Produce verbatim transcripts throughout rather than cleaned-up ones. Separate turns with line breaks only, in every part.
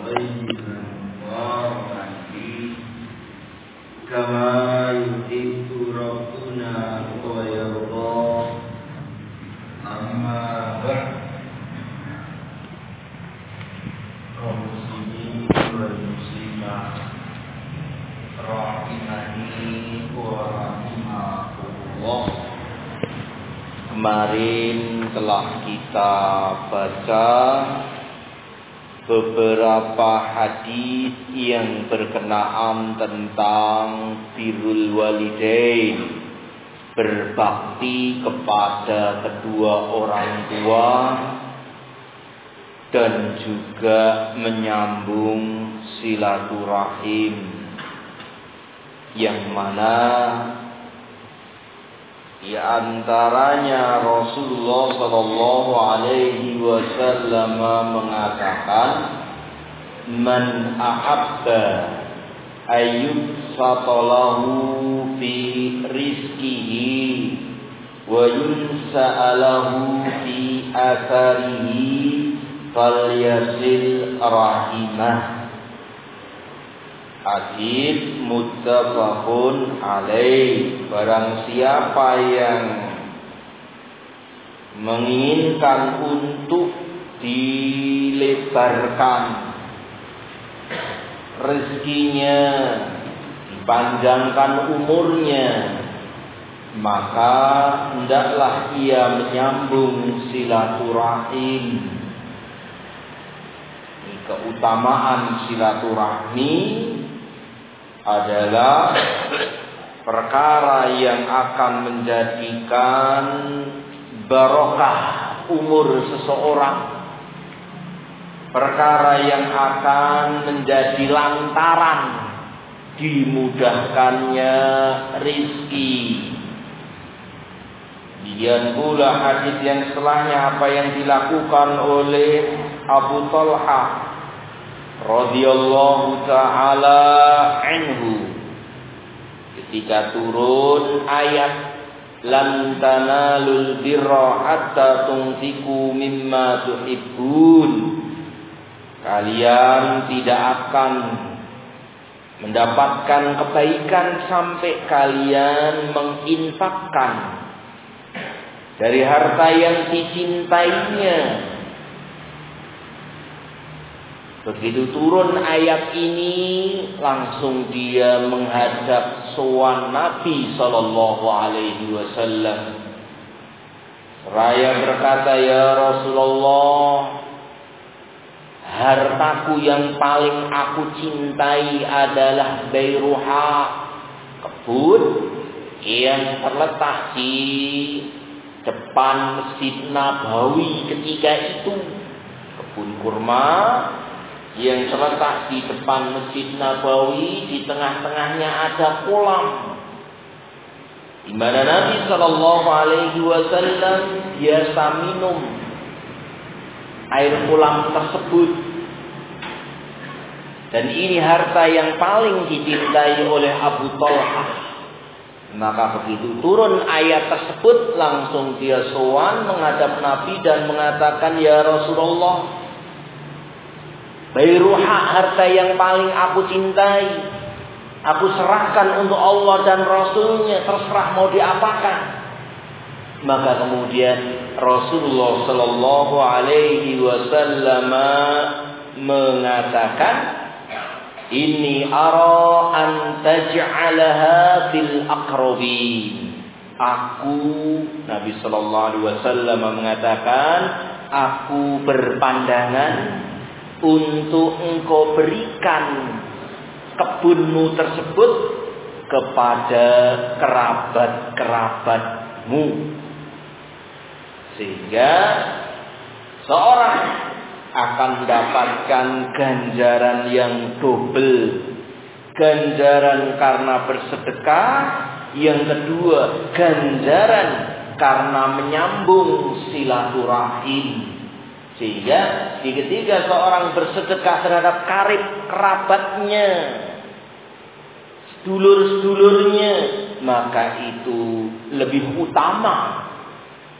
طيبا مباركا فيه كما يحب ربنا ويرضى. أما بعد kaum muslimin wal muslimat rahimani wa rahimakumullah. Kemarin telah kita baca beberapa hadis yang berkenaan tentang birrul walidain, berbakti kepada kedua orang tua dan juga menyambung silaturahim, yang mana di antaranya Rasulullah sallallahu alaihi wasallam mengatakan, man ahabba ayyubsatalahu fi rizqihi wa yunsa'alahu fi atharihi falyasil rahimah. Hadis muttafaqun alaih. Barang siapa yang menginginkan untuk dilebarkan rezekinya, dipanjangkan umurnya, maka hendaklah ia menyambung silaturahim. Keutamaan silaturahmi adalah perkara yang akan menjadikan barokah umur seseorang, perkara yang akan menjadi lantaran dimudahkannya rizki. Demikian pula hadis yang setelahnya apa yang dilakukan oleh Abu Talha radhiyallahu ta'ala anhu ketika turun ayat lan tanalul birra hatta tunfiqu mimma tuhibbun. Kalian tidak akan mendapatkan kebaikan sampai kalian menginfakkan dari harta yang dicintainya. Begitu turun ayat ini, langsung dia menghadap sowan Nabi sallallahu alaihi wasallam. Seraya berkata, ya Rasulullah, hartaku yang paling aku cintai adalah Bairuha, kebun yang terletak di depan Masjid Nabawi ketika itu. Kebun kurma yang terletak di depan Masjid Nabawi, di tengah-tengahnya ada kolam, di mana Nabi Shallallahu Alaihi Wasallam biasa minum air kolam tersebut. Dan ini harta yang paling dicintai oleh Abu Talha. Maka begitu turun ayat tersebut, langsung dia sowan menghadap Nabi dan mengatakan, ya Rasulullah, Bairuha, harta yang paling aku cintai, aku serahkan untuk Allah dan Rasulnya, terserah mau diapakan. Maka kemudian Rasulullah Sallallahu Alaihi Wasallam mengatakan, Inni ara an taj'alaha fil aqrabin. Aku, Nabi Sallallahu Alaihi Wasallam mengatakan, aku berpandangan untuk engkau berikan kebunmu tersebut kepada kerabat-kerabatmu, sehingga seorang akan mendapatkan ganjaran yang double. Ganjaran karena bersedekah, yang kedua ganjaran karena menyambung silaturahim. Sehingga di ketika seorang bersedekah terhadap karib kerabatnya, sedulur-sedulurnya, maka itu lebih utama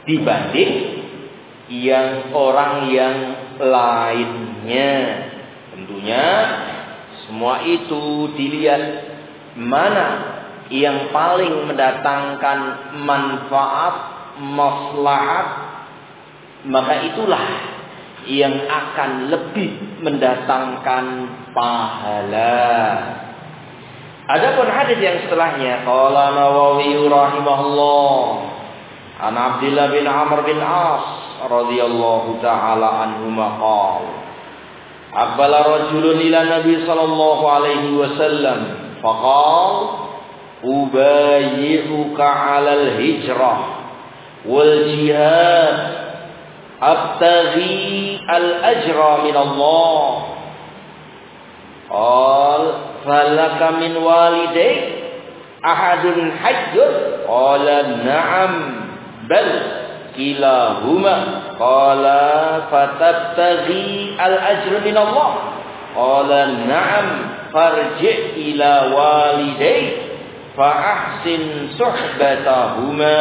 dibanding yang orang yang lainnya. Tentunya semua itu dilihat mana yang paling mendatangkan manfaat, maslahat, maka itulah yang akan lebih mendatangkan pahala. Adapun hadis yang setelahnya, qala Nawawi rahimahullah, an Abdullah bin Amr bin As radhiyallahu taala anhuma qala, aqbala rajulun ila Nabi sallallahu alaihi wasallam faqala, ubayyi'uka 'alal hijrah wal jihad abtaghi al-ajra min Allah. Qal falaka min walidayk ahadun hayyun? Qala na'am bal kilahuma. Qala fatabtaghi al-ajra min Allah? Qala na'am farji' ila walidayk fa ahsin suhbatahuma.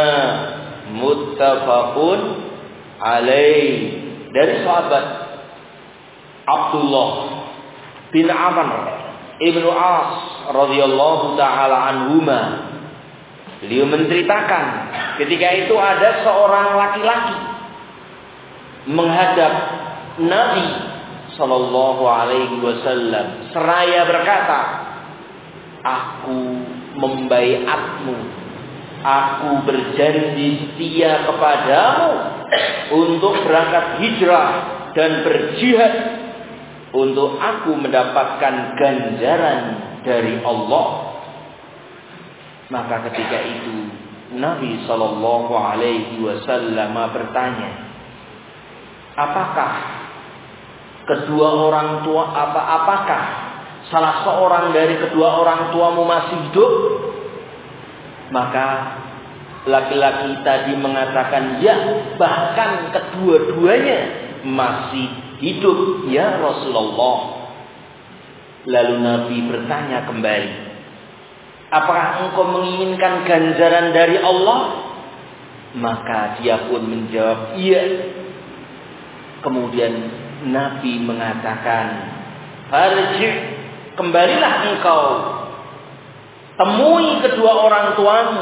Muttafaqun alaih. Dari sahabat Abdullah bin Amr ibnu As radhiyallahu taala anhuma, beliau menceritakan ketika itu ada seorang laki-laki menghadap Nabi sallallahu alaihi wasallam seraya berkata, aku membaiatmu, aku berjanji setia kepadamu untuk berangkat hijrah dan berjihad untuk aku mendapatkan ganjaran dari Allah. Maka ketika itu Nabi sallallahu alaihi wasallam bertanya, apakah kedua orang tua apa apakah salah seorang dari kedua orang tuamu masih hidup? Maka laki-laki tadi mengatakan, ya, bahkan kedua-duanya masih hidup ya Rasulullah. Lalu Nabi bertanya kembali, apakah engkau menginginkan ganjaran dari Allah? Maka dia pun menjawab, iya. Kemudian Nabi mengatakan, farji', kembalilah engkau, temui kedua orang tuamu,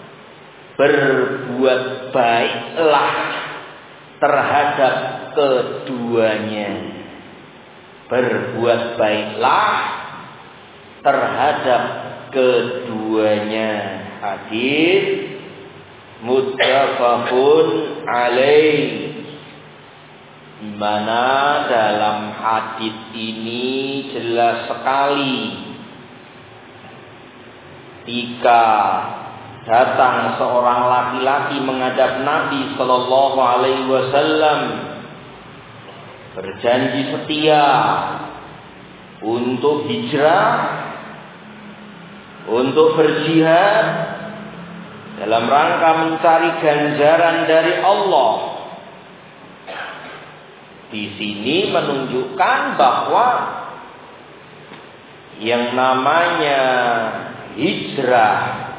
berbuat baiklah terhadap keduanya. Berbuat baiklah terhadap keduanya. Hadis muttafaqun alaih. Di mana dalam hadis ini jelas sekali, jika datang seorang laki-laki menghadap Nabi sallallahu alaihi wasallam berjanji setia untuk hijrah, untuk berjihad dalam rangka mencari ganjaran dari Allah. Di sini menunjukkan bahwa yang namanya hijrah,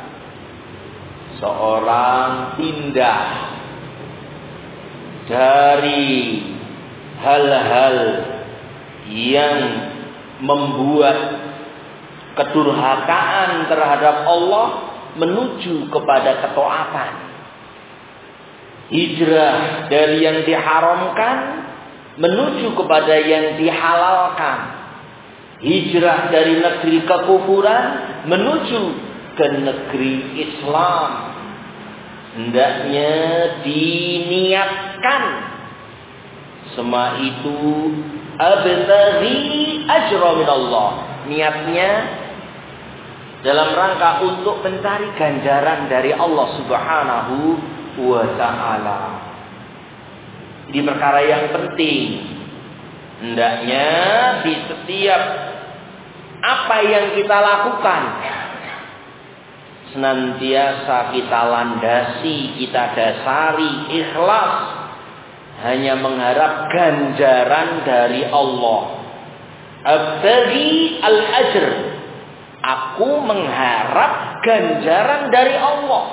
seorang pindah dari hal-hal yang membuat kedurhakaan terhadap Allah menuju kepada ketaatan. Hijrah dari yang diharamkan menuju kepada yang dihalalkan. Hijrah dari negeri kekufuran menuju ke negeri Islam. Hendaknya diniatkan semua itu abtaghi ajra min Allah. Niatnya dalam rangka untuk mencari ganjaran dari Allah Subhanahu wa ta'ala. Di perkara yang penting, hendaknya di setiap apa yang kita lakukan senantiasa kita landasi, kita dasari ikhlas, hanya mengharap ganjaran dari Allah. Abtaghi al-ajr, aku mengharap ganjaran dari Allah.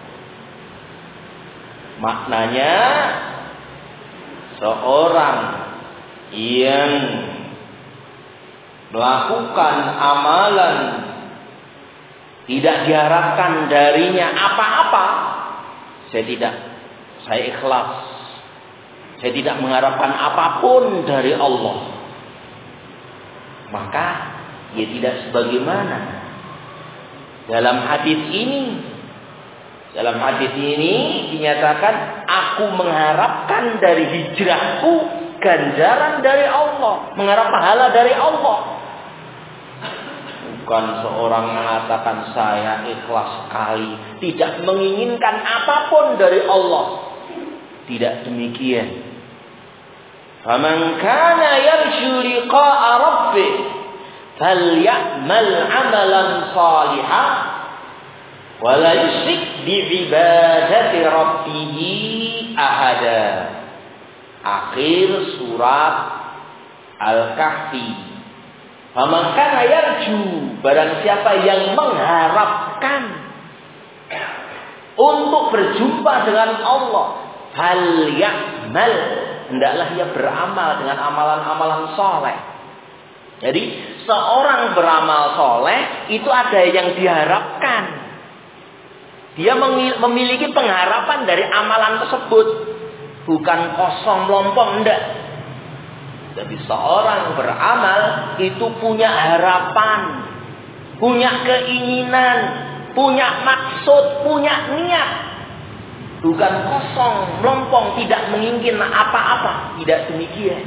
Maknanya seorang yang melakukan amalan tidak diharapkan darinya apa-apa, saya tidak, saya ikhlas. Saya tidak mengharapkan apapun dari Allah. Maka ia tidak sebagaimana dalam hadis ini. Dalam hadis ini dinyatakan, aku mengharapkan dari hijrahku ganjaran dari Allah, mengharap pahala dari Allah. Bukan seorang mengatakan saya ikhlas sekali, tidak menginginkan apapun dari Allah. Tidak demikian. Faman kana yarju liqa'a rabbih falyamal 'amalan shalihan wa la yusyrik bi'ibadati rabbih ahada. Akhir surat Al-Kahfi. Faman kana yarju, barang siapa yang mengharapkan untuk berjumpa dengan Allah, hal ya'mal, hendaklah ia beramal dengan amalan-amalan soleh. Jadi seorang beramal soleh itu ada yang diharapkan. Dia memiliki pengharapan dari amalan tersebut, bukan kosong melompong, enggak. Jadi seorang beramal itu punya harapan, punya keinginan, punya maksud, punya niat. Bukan kosong, melompong, tidak menginginkan apa-apa. Tidak demikian.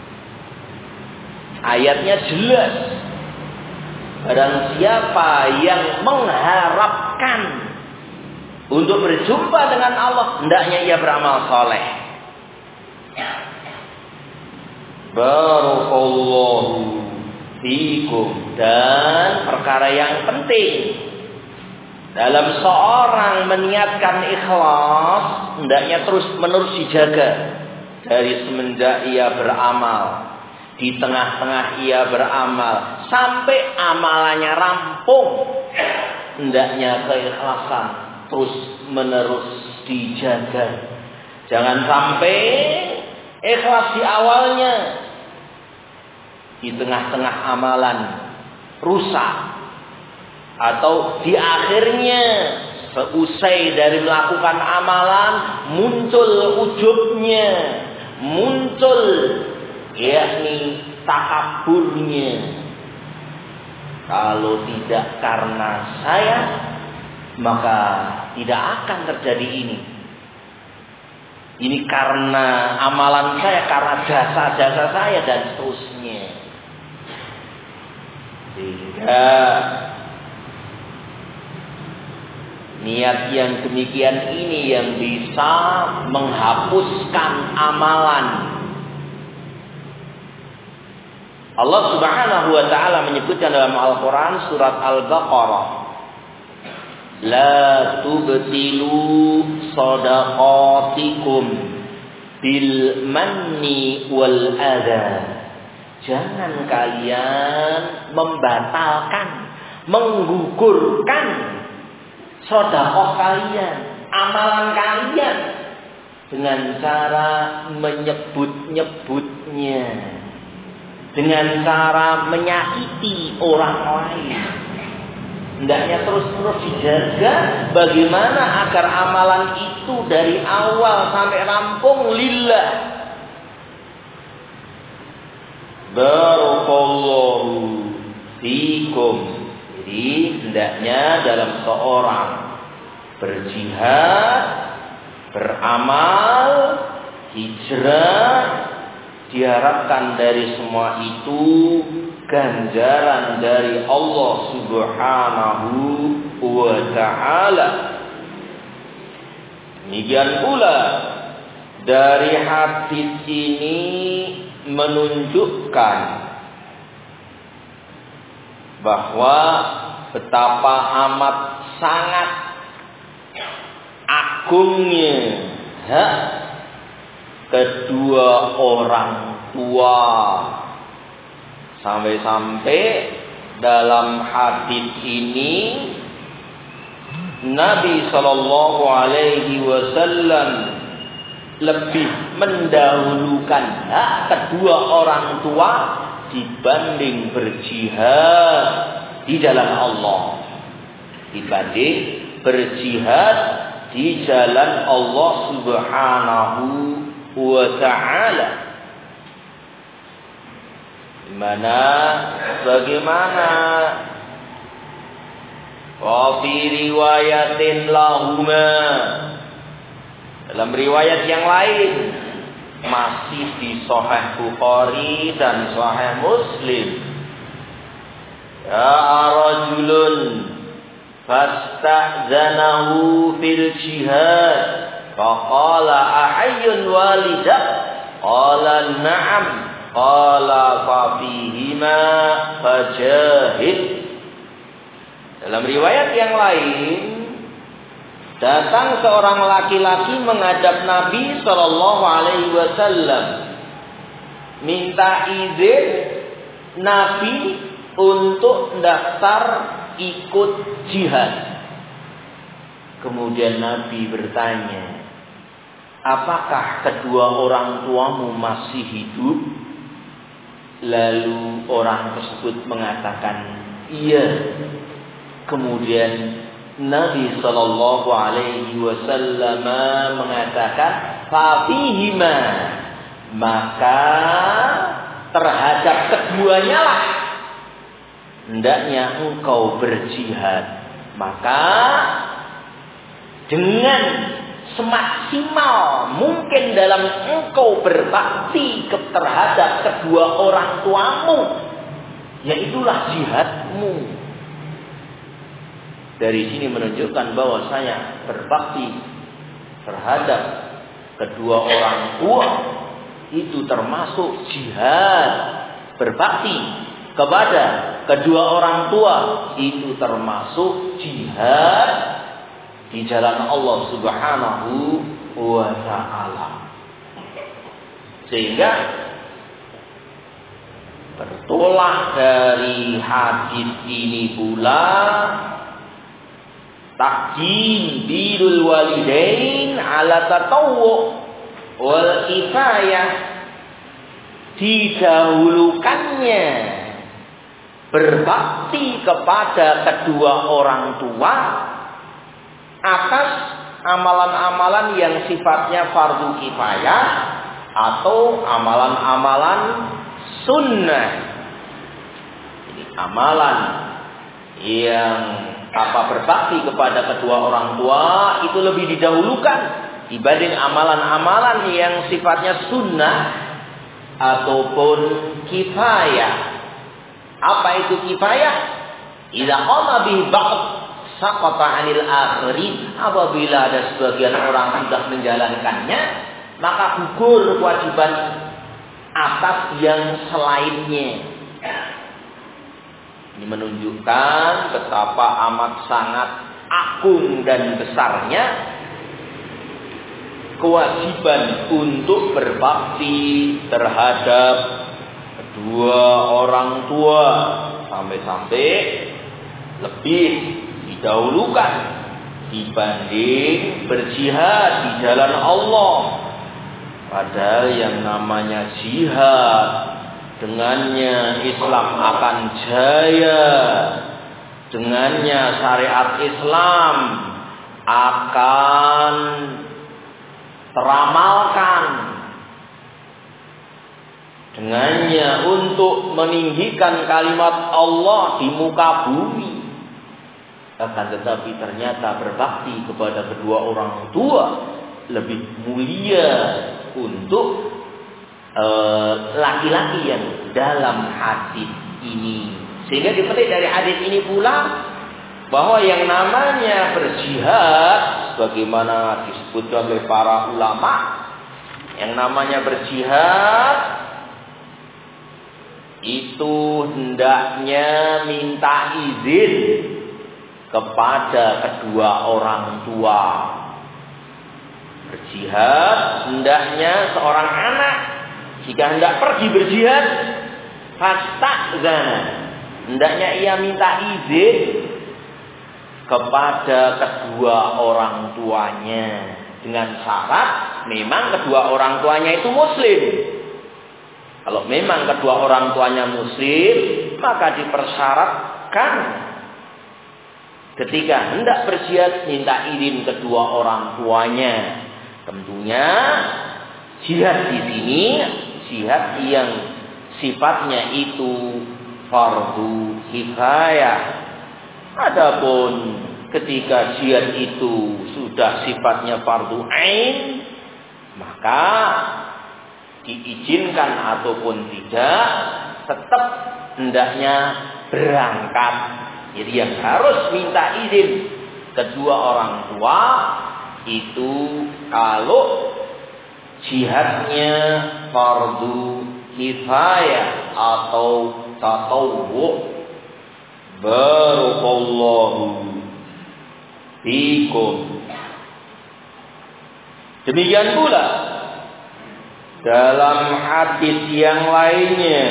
Ayatnya jelas. Barang siapa yang mengharapkan untuk berjumpa dengan Allah, hendaknya ia beramal soleh. Barakallahu fikum. Dan perkara yang penting dalam seorang meniatkan ikhlas, hendaknya terus menerus dijaga. Dari semenjak ia beramal, di tengah-tengah ia beramal, sampai amalannya rampung, hendaknya keikhlasan terus menerus dijaga. Jangan sampai ikhlas di awalnya, di tengah-tengah amalan rusak, atau di akhirnya seusai dari melakukan amalan muncul ujubnya, muncul yakni takaburnya. Kalau tidak karena saya, maka tidak akan terjadi ini. Ini karena amalan saya, karena jasa-jasa saya, dan seterusnya. Sehingga niat yang demikian ini yang bisa menghapuskan amalan. Allah Subhanahu wa taala menyebutkan dalam Al-Qur'an surat Al-Baqarah, la tubtilu shadaqatikum bil manni wal adha. Jangan kalian membatalkan, menggugurkan sedekah kalian, amalan kalian, dengan cara menyebut-nyebutnya, dengan cara menyakiti orang lain. Hendaknya terus-terus dijaga bagaimana agar amalan itu dari awal sampai rampung lillah. Barakallahu fikum. Jadi hendaknya dalam seorang berjihad, beramal, hijrah, diharapkan dari semua itu ganjaran dari Allah Subhanahu wa ta'ala. Demikian pula dari hadis ini menunjukkan bahwa betapa amat sangat agungnya hak kedua orang tua. Sampai-sampai dalam hadis ini Nabi Shallallahu Alaihi Wasallam lebih mendahulukan hak kedua orang tua dibanding berjihad di jalan Allah. Dibanding berjihad di jalan Allah Subhanahu wa ta'ala. Dimana bagaimana wa fi riwayatin lahuma, dalam riwayat yang lain masih di Sahih Bukhari dan Sahih Muslim, ya rajulun fasta'zanahu fil jihad faqala ahayyun walidah qala na'am qala fa fihima fajahid. Dalam riwayat yang lain, datang seorang laki-laki menghadap Nabi Shallallahu Alaihi Wasallam, minta izin Nabi untuk daftar ikut jihad. Kemudian Nabi bertanya, apakah kedua orang tuamu masih hidup? Lalu orang tersebut mengatakan, iya. Kemudian Nabi Sallallahu Alaihi Wasallam mengatakan, fafihima, maka terhadap keduanya lah hendaknya engkau berjihad. Maka dengan semaksimal mungkin dalam engkau berbakti terhadap kedua orang tuamu, yaitulah jihadmu. Dari sini menunjukkan bahwa saya berbakti terhadap kedua orang tua itu termasuk jihad. Berbakti kepada kedua orang tua itu termasuk jihad di jalan Allah Subhanahu wa ta'ala. Sehingga bertolak dari hadis ini pula takjim birrul walidain ala tatawwu wal kifayah, didahulukannya berbakti kepada kedua orang tua atas amalan-amalan yang sifatnya fardu kifayah atau amalan-amalan sunnah. Jadi amalan yang apa berbakti kepada kedua orang tua itu lebih didahulukan dibanding amalan-amalan yang sifatnya sunnah ataupun kifayah. Apa itu kifayah? Idza qama bihi ba'd saqata 'anil akhirin. Apabila ada sebagian orang sudah menjalankannya, maka gugur kewajiban atas yang selainnya. Ini menunjukkan betapa amat sangat agung dan besarnya kewajiban untuk berbakti terhadap kedua orang tua, sampai-sampai lebih didahulukan dibanding berjihad di jalan Allah. Padahal yang namanya jihad, dengannya Islam akan jaya, dengannya syariat Islam akan teramalkan, dengannya untuk meninggikan kalimat Allah di muka bumi. Akan tetapi ternyata berbakti kepada kedua orang tua lebih mulia untuk laki-laki yang dalam hadis ini. Sehingga dipetik dari hadis ini pula bahwa yang namanya berjihad, sebagaimana disebutkan oleh para ulama, yang namanya berjihad itu hendaknya minta izin kepada kedua orang tua. Berjihad hendaknya seorang anak jika hendak pergi berjihad, fasta'zana, hendaknya ia minta izin kepada kedua orang tuanya dengan syarat memang kedua orang tuanya itu muslim. Kalau memang kedua orang tuanya muslim, maka dipersyaratkan ketika hendak berjihad minta izin kedua orang tuanya. Tentunya jihad di sini jihad yang sifatnya itu fardu kifayah. Adapun ketika jihad itu sudah sifatnya fardu ain, maka diizinkan ataupun tidak, tetap hendaknya berangkat. Jadi yang harus minta izin kedua orang tua itu kalau jihadnya fardu kifayah atau tatawwu. Barakallahu fikum. Demikian pula dalam hadis yang lainnya,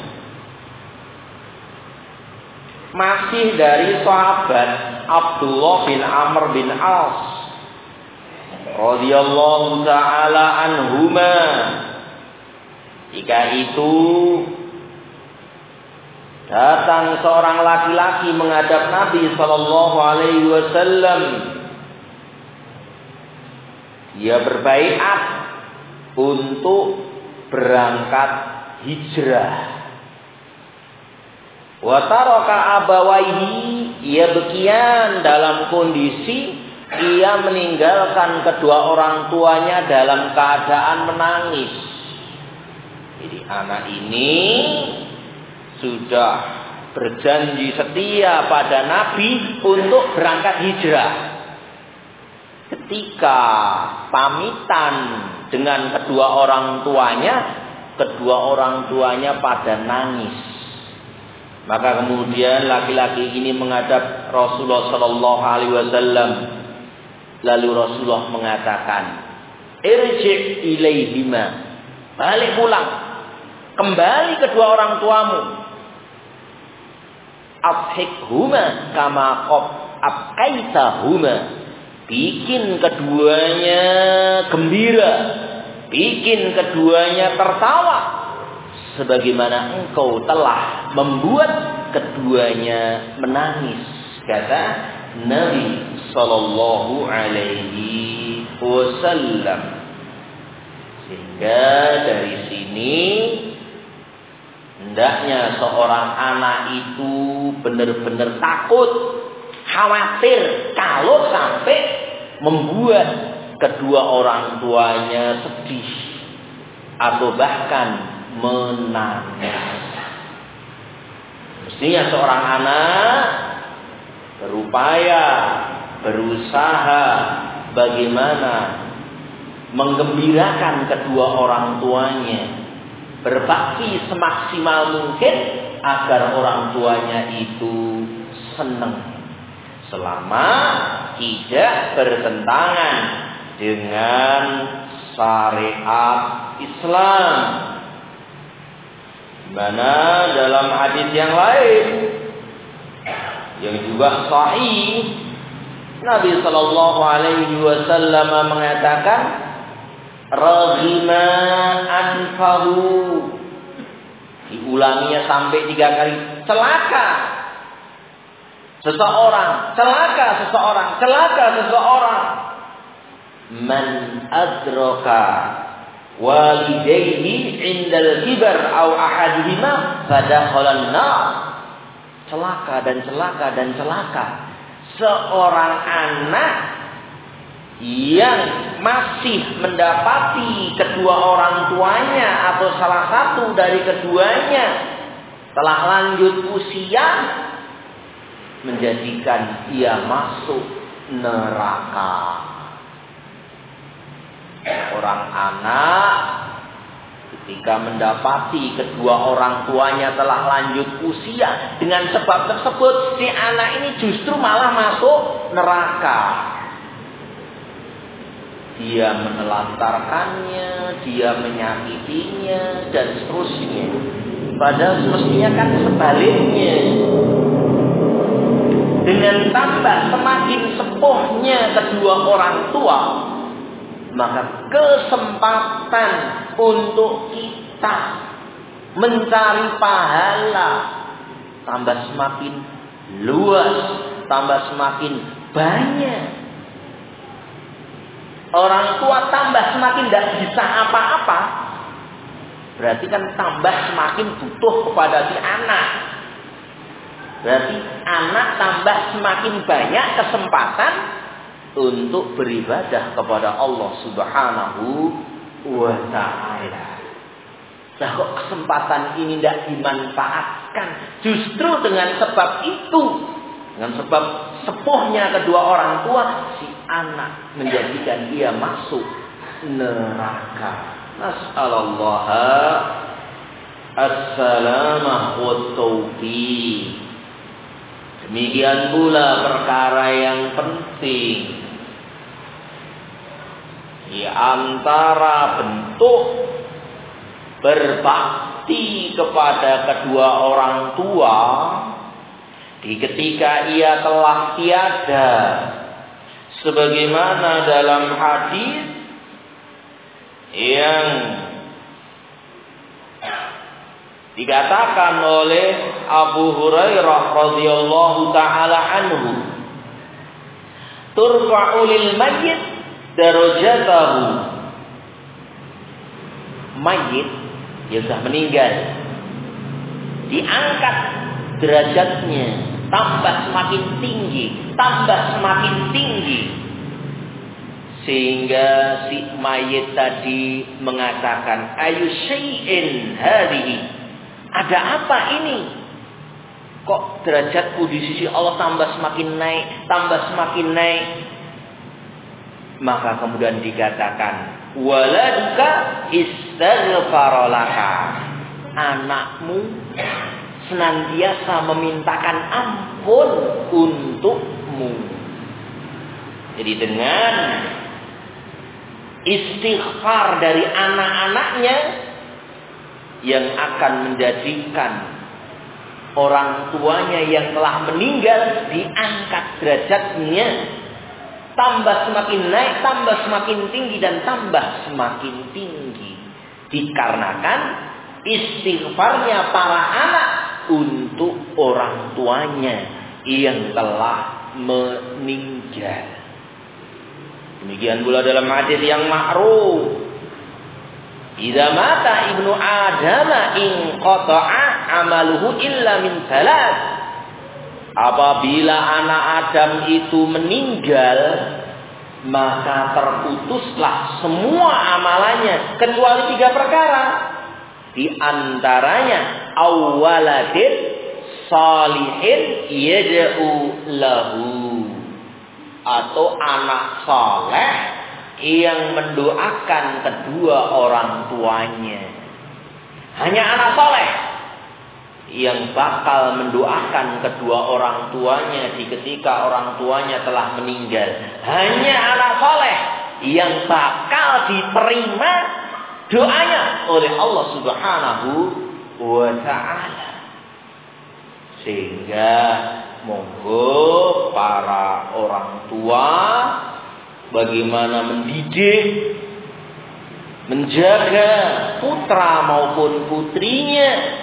masih dari sahabat Abdullah bin Amr bin As radhiyallahu taala anhuma, ketika itu datang seorang laki-laki menghadap Nabi sallallahu alaihi wasallam. Dia berbaiat untuk berangkat hijrah. Wa taraka abawaihi, ia bekian dalam kondisi ia meninggalkan kedua orang tuanya dalam keadaan menangis. Jadi anak ini sudah berjanji setia pada Nabi untuk berangkat hijrah. Ketika pamitan dengan kedua orang tuanya, kedua orang tuanya pada nangis. Maka kemudian laki-laki ini menghadap Rasulullah sallallahu alaihi wasallam. Lalu Rasulullah mengatakan, "Irji' ilaihima." Balik pulang. Kembali kedua orang tuamu. Abhikhuma kama qad abqaitahuma. Bikin keduanya gembira, bikin keduanya tertawa sebagaimana engkau telah membuat keduanya menangis, kata Nabi sallallahu alaihi wasallam. Sehingga dari sini hendaknya seorang anak itu benar-benar takut, khawatir kalau sampai membuat kedua orang tuanya sedih atau bahkan menangis. Mestinya seorang anak berupaya, berusaha bagaimana menggembirakan kedua orang tuanya, berbakti semaksimal mungkin agar orang tuanya itu senang, selama tidak bertentangan dengan syariat Islam. Mana dalam hadis yang lain yang juga sahih, Nabi sallallahu alaihi wasallam mengatakan, "Raghima anfahu." Diulanginya sampai tiga kali. Celaka seseorang, celaka seseorang, celaka seseorang. Man adraka walidayhi indal kibar aw ahadihima fadakhalan nar. Celaka dan celaka dan celaka seorang anak yang masih mendapati kedua orang tuanya atau salah satu dari keduanya telah lanjut usia, menjadikan ia masuk neraka. Orang anak ketika mendapati kedua orang tuanya telah lanjut usia, dengan sebab tersebut si anak ini justru malah masuk neraka. Dia menelantarkannya, dia menyakitinya, dan seterusnya. Padahal semestinya kan sebaliknya. Dengan tambah semakin sepuhnya kedua orang tua, maka kesempatan untuk kita mencari pahala, tambah semakin luas, tambah semakin banyak. Orang tua tambah semakin tidak bisa apa-apa, berarti kan tambah semakin butuh kepada si anak. Berarti anak tambah semakin banyak kesempatan untuk beribadah kepada Allah Subhanahu wa ta'ala. Nah, kok kesempatan ini tidak dimanfaatkan? Justru dengan sebab itu, dengan sebab sepuhnya kedua orang tua, si anak menjadikan dia masuk neraka. Nas'alullah as-salamah wa taufiq. Demikian pula perkara yang penting di antara bentuk berbakti kepada kedua orang tua di ketika ia telah tiada, sebagaimana dalam hadis yang dikatakan oleh Abu Hurairah radhiyallahu taala anhu, turfa'u lil mayyit darajatahu. Mayit yang sudah meninggal diangkat derajatnya, tambah semakin tinggi, tambah semakin tinggi, sehingga si mayit tadi mengatakan, ayu syai'in hadhihi, ada apa ini? Kok derajatku di sisi Allah tambah semakin naik, tambah semakin naik? Maka kemudian dikatakan, waladuka istaghfara laka, anakmu senantiasa memintakan ampun untukmu. Jadi dengan istighfar dari anak-anaknya yang akan menjadikan orang tuanya yang telah meninggal diangkat derajatnya, tambah semakin naik, tambah semakin tinggi, dan tambah semakin tinggi. Dikarenakan istighfarnya para anak untuk orang tuanya yang telah meninggal. Demikian pula dalam hadis yang ma'ruf, idza mata ibnu Adam in qata'a amaluhu illa min salat. Apabila anak Adam itu meninggal, maka terputuslah semua amalannya kecuali tiga perkara. Di antaranya awwaladin salihin yad'u lahu, atau anak saleh yang mendoakan kedua orang tuanya. Hanya anak saleh yang bakal mendoakan kedua orang tuanya di ketika orang tuanya telah meninggal. Hanya anak saleh yang bakal diterima doanya oleh Allah Subhanahu wa ta'ala. Sehingga monggo para orang tua bagaimana mendidik, menjaga putra maupun putrinya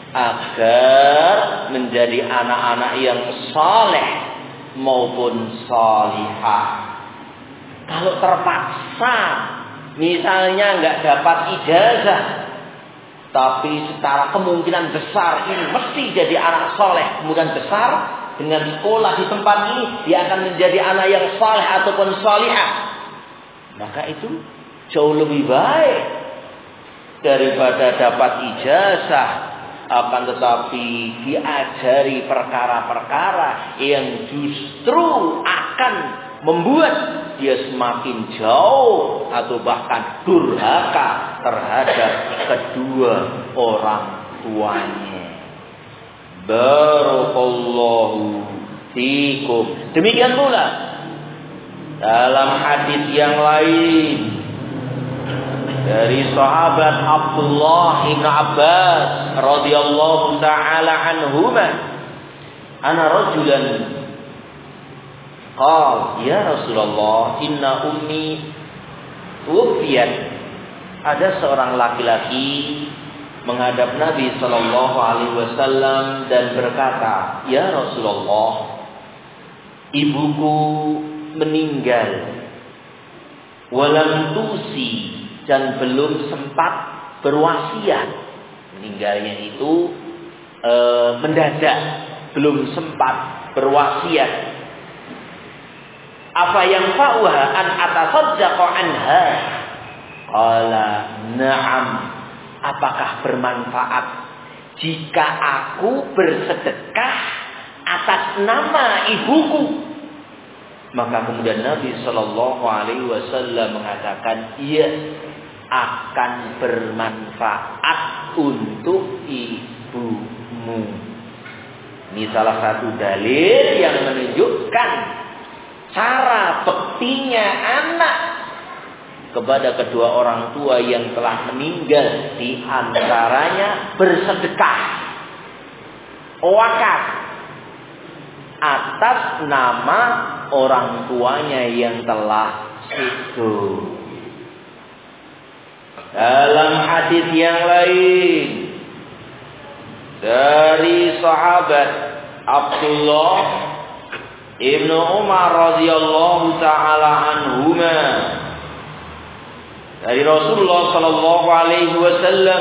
agar menjadi anak-anak yang saleh maupun salihah. Kalau terpaksa, misalnya nggak dapat ijazah, tapi secara kemungkinan besar ini mesti jadi anak saleh, kemudian besar dengan sekolah di tempat ini dia akan menjadi anak yang saleh ataupun salihah, maka itu jauh lebih baik daripada dapat ijazah akan tetapi diajari perkara-perkara yang justru akan membuat dia semakin jauh atau bahkan durhaka terhadap kedua orang tuanya. Barakallahu fikum. Demikian pula dalam hadis yang lain dari sahabat Abdullah bin Abbas radhiyallahu taala anhuma, ana rajulan qala ya Rasulullah inna ummi tuwfiyat, ada seorang laki-laki menghadap Nabi Shallallahu Alaihi Wasallam dan berkata, "Ya Rasulullah, ibuku meninggal, walam tusi, dan belum sempat berwasiat." Meninggalnya itu e, mendadak, belum sempat berwasiat. "Apa yang fa'uha an atasaddaqa anha?" Qala na'am. Apakah bermanfaat jika aku bersedekah atas nama ibuku? Maka kemudian Nabi Shallallahu Alaihi Wasallam mengatakan, iya, akan bermanfaat untuk ibumu. Ini salah satu dalil yang menunjukkan cara bektinya anak kepada kedua orang tua yang telah meninggal, di antaranya bersedekah, wakaf atas nama orang tuanya yang telah hidup. Dalam hadis yang lain dari sahabat Abdullah ibnu Umar radhiyallahu taala anhuma, dari Rasulullah sallallahu alaihi wasallam,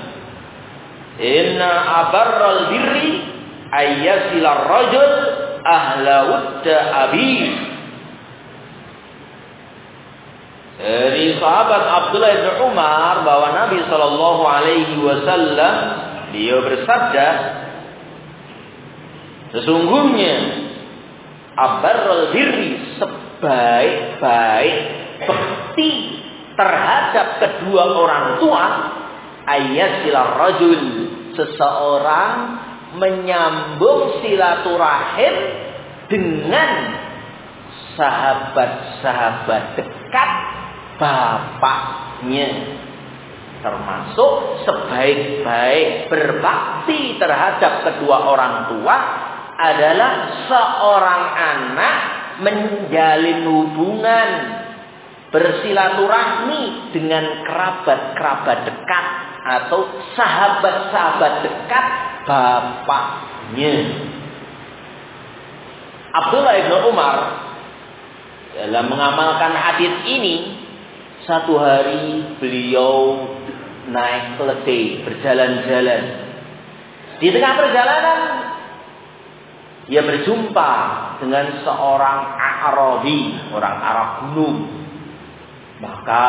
"Inna abarral birri ayyasilar rajul ahla wudda abi." Dari sahabat Abdullah bin Umar bahwa Nabi sallallahu alaihi wasallam beliau bersabda, sesungguhnya abarral birri, sebaik-baik bekti terhadap kedua orang tua, ayyasilar rajul, seseorang menyambung silaturahim dengan sahabat-sahabat dekat bapaknya. Termasuk sebaik-baik berbakti terhadap kedua orang tua adalah seorang anak menjalin hubungan, bersilaturahmi dengan kerabat-kerabat dekat atau sahabat-sahabat dekat bapaknya. Abdullah bin Umar dalam mengamalkan hadis ini, satu hari beliau naik keledai berjalan-jalan. Di tengah perjalanan ia berjumpa dengan seorang Arabi, orang Arab gunung. Maka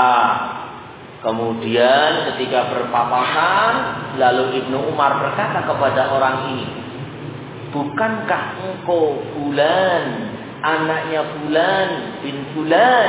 kemudian ketika berpapasan, lalu Ibnu Umar berkata kepada orang ini, "Bukankah engkau Fulan, anaknya Fulan bin Fulan?"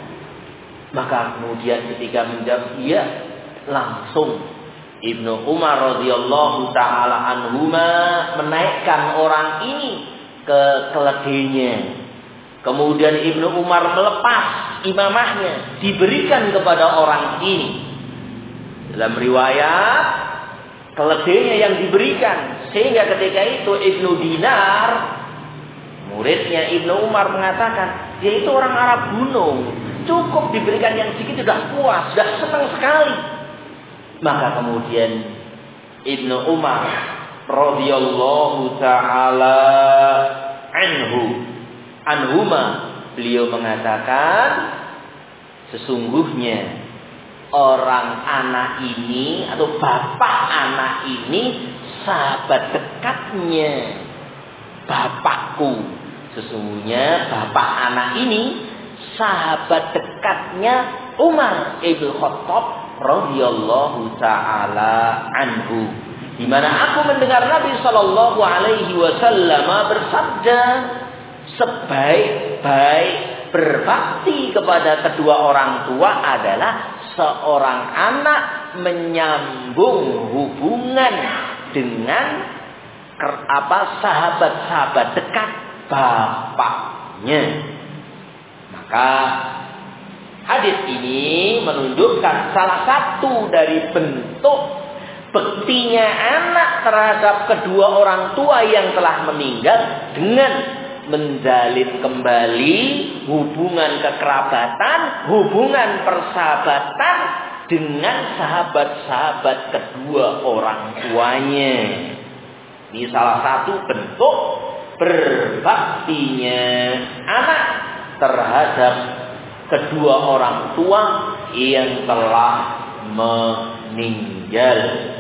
Maka kemudian ketika menjawab iya, langsung Ibnu Umar radhiyallahu taala anhuma menaikkan orang ini ke keledainya. Kemudian Ibnu Umar melepas imamahnya, diberikan kepada orang ini. Dalam riwayat, keledainya yang diberikan, sehingga ketika itu Ibnu Dinar, muridnya Ibnu Umar, mengatakan, dia itu orang Arab gunung, cukup diberikan yang sedikit sudah puas, sudah senang sekali. Maka kemudian Ibnu Umar radhiyallahu taala anhu anhuma, beliau mengatakan, sesungguhnya orang anak ini atau bapak anak ini sahabat dekatnya bapakku. Sesungguhnya bapak anak ini sahabat dekatnya Umar ibn Khattab radhiyallahu taala anhu, di mana aku mendengar Nabi sallallahu alaihi wasallam bersabda, sebaik-baik berbakti kepada kedua orang tua adalah seorang anak menyambung hubungan dengan apa sahabat-sahabat dekat bapaknya. Maka hadis ini menunjukkan salah satu dari bentuk bektinya anak terhadap kedua orang tua yang telah meninggal dengan menjalin kembali hubungan kekerabatan, hubungan persahabatan dengan sahabat-sahabat kedua orang tuanya. Ini salah satu bentuk berbaktinya anak terhadap kedua orang tua yang telah meninggal.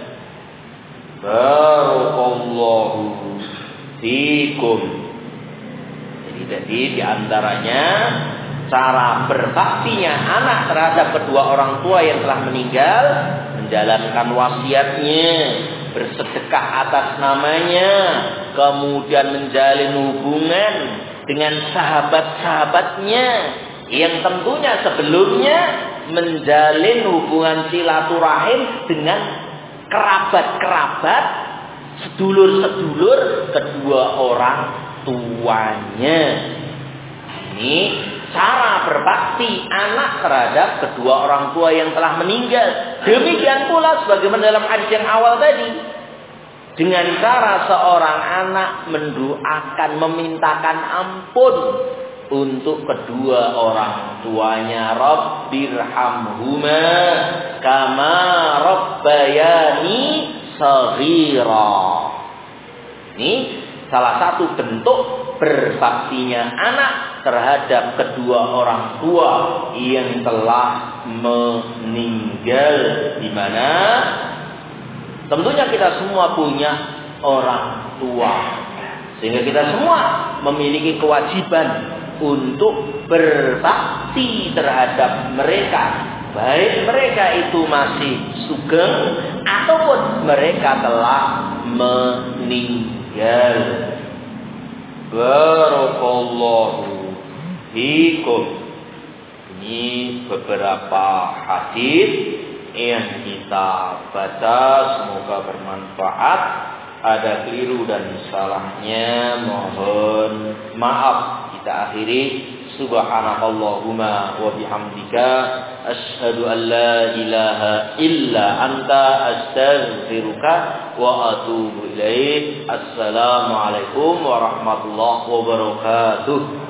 Barakallahu fikum. Jadi tadi diantaranya cara berbaktinya anak terhadap kedua orang tua yang telah meninggal, menjalankan wasiatnya, bersedekah atas namanya, kemudian menjalin hubungan dengan sahabat-sahabatnya yang tentunya sebelumnya menjalin hubungan silaturahim dengan kerabat-kerabat, sedulur-sedulur kedua orang tuanya. Ini cara berbakti anak terhadap kedua orang tua yang telah meninggal. Demikian pula sebagaimana dalam hadis yang awal tadi, dengan cara seorang anak mendoakan, memintakan ampun untuk kedua orang tuanya. Rabbirhamhuma kama rabbayani shaghira. Ini salah satu bentuk berbaktinya anak terhadap kedua orang tua yang telah meninggal, di mana tentunya kita semua punya orang tua, sehingga kita semua memiliki kewajiban untuk berbakti terhadap mereka, baik mereka itu masih sugeng ataupun mereka telah meninggal. Barakallahu fikum. Ini beberapa hadis yang kita baca, semoga bermanfaat. Ada keliru dan salahnya, mohon maaf. Kita akhiri, subhanakallahumma wa bihamdika asyhadu an la ilaha illa anta astaghfiruka wa atubu ilaik. Assalamualaikum warahmatullahi wabarakatuh.